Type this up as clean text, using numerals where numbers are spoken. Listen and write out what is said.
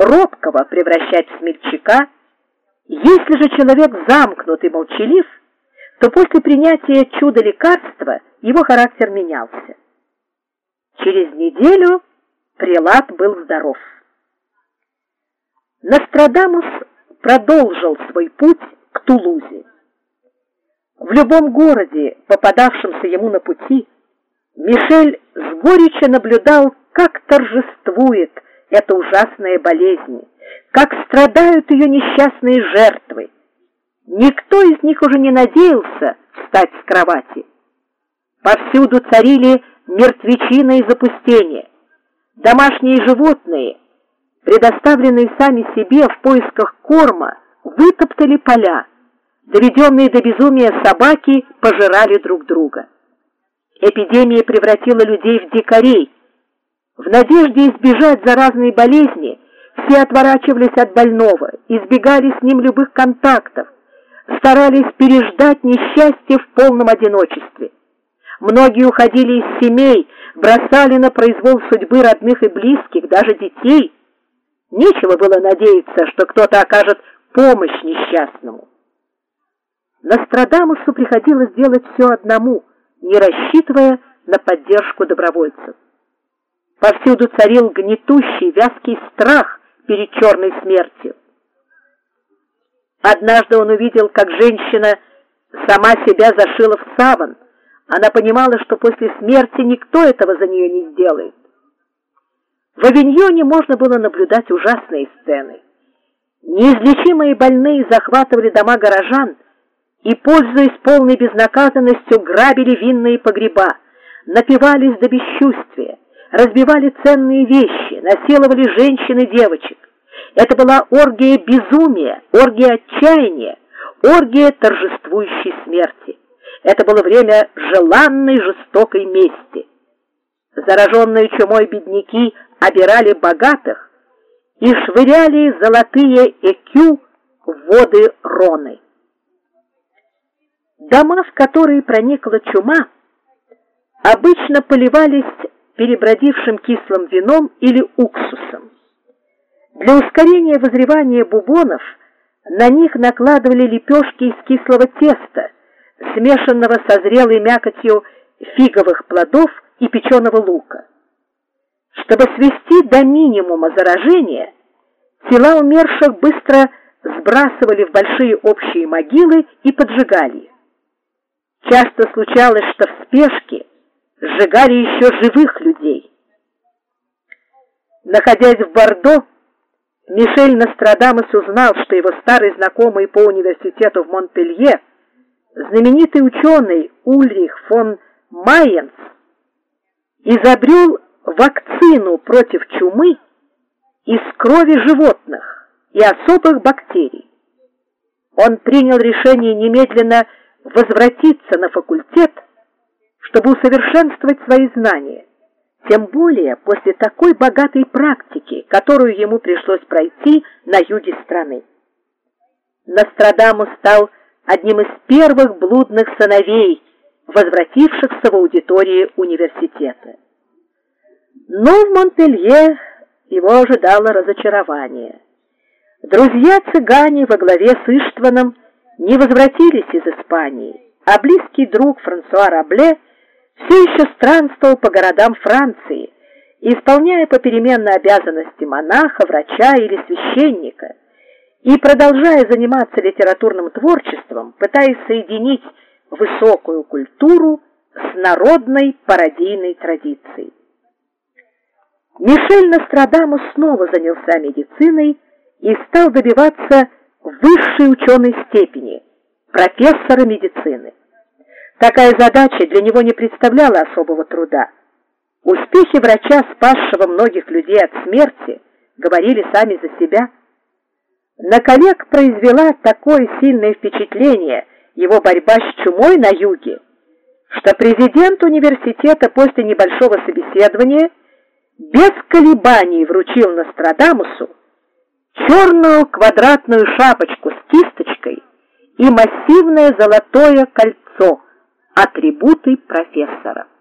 робкого превращать в смельчака. Если же человек замкнут и молчалив, то после принятия чудо-лекарства его характер менялся. Через неделю прелат был здоров. Нострадамус продолжил свой путь к Тулузе. В любом городе, попадавшемся ему на пути, Мишель с горечью наблюдал, как торжествует эта ужасная болезнь, как страдают ее несчастные жертвы. Никто из них уже не надеялся встать с кровати. Повсюду царили мертвечина и запустение. Домашние животные, предоставленные сами себе в поисках корма, вытоптали поля. Доведенные до безумия собаки пожирали друг друга. Эпидемия превратила людей в дикарей. В надежде избежать заразной болезни все отворачивались от больного, избегали с ним любых контактов, старались переждать несчастье в полном одиночестве. Многие уходили из семей, бросали на произвол судьбы родных и близких, даже детей. Нечего было надеяться, что кто-то окажет помощь несчастному. Нострадамусу приходилось делать все одному, не рассчитывая на поддержку добровольцев. Повсюду царил гнетущий, вязкий страх перед черной смертью. Однажды он увидел, как женщина сама себя зашила в саван. Она понимала, что после смерти никто этого за нее не сделает. В Авиньоне можно было наблюдать ужасные сцены. Неизлечимые больные захватывали дома горожан и, пользуясь полной безнаказанностью, грабили винные погреба, напивались до бесчувствия, разбивали ценные вещи, насиловали женщин и девочек. Это была оргия безумия, оргия отчаяния, оргия торжествующей смерти. Это было время желанной жестокой мести. Зараженные чумой бедняки обирали богатых и швыряли золотые экю в воды Роны. Дома, в которые проникла чума, обычно поливались перебродившим кислым вином или уксусом. Для ускорения вызревания бубонов на них накладывали лепешки из кислого теста, смешанного со зрелой мякотью фиговых плодов и печеного лука. Чтобы свести до минимума заражение, тела умерших быстро сбрасывали в большие общие могилы и поджигали их. Часто случалось, что в спешке сжигали еще живых людей. Находясь в Бордо, Мишель Нострадамус узнал, что его старый знакомый по университету в Монпелье, знаменитый ученый Ульрих фон Майенц, изобрел вакцину против чумы из крови животных и особых бактерий. Он принял решение немедленно возвратиться на факультет, чтобы усовершенствовать свои знания, тем более после такой богатой практики, которую ему пришлось пройти на юге страны. Нострадамус стал одним из первых блудных сыновей, возвратившихся в аудитории университета. Но в Монпелье его ожидало разочарование. Друзья-цыгане во главе с Иштваном не возвратились из Испании, а близкий друг Франсуа Рабле все еще странствовал по городам Франции, исполняя попеременно обязанности монаха, врача или священника, и продолжая заниматься литературным творчеством, пытаясь соединить высокую культуру с народной пародийной традицией. Мишель Нострадамус снова занялся медициной и стал добиваться высшей ученой степени – профессора медицины. Такая задача для него не представляла особого труда. Успехи врача, спасшего многих людей от смерти, говорили сами за себя. На коллег произвела такое сильное впечатление его борьба с чумой на юге, что президент университета после небольшого собеседования без колебаний вручил Нострадамусу черную квадратную шапочку с кисточкой и массивное золотое кольцо, атрибуты профессора.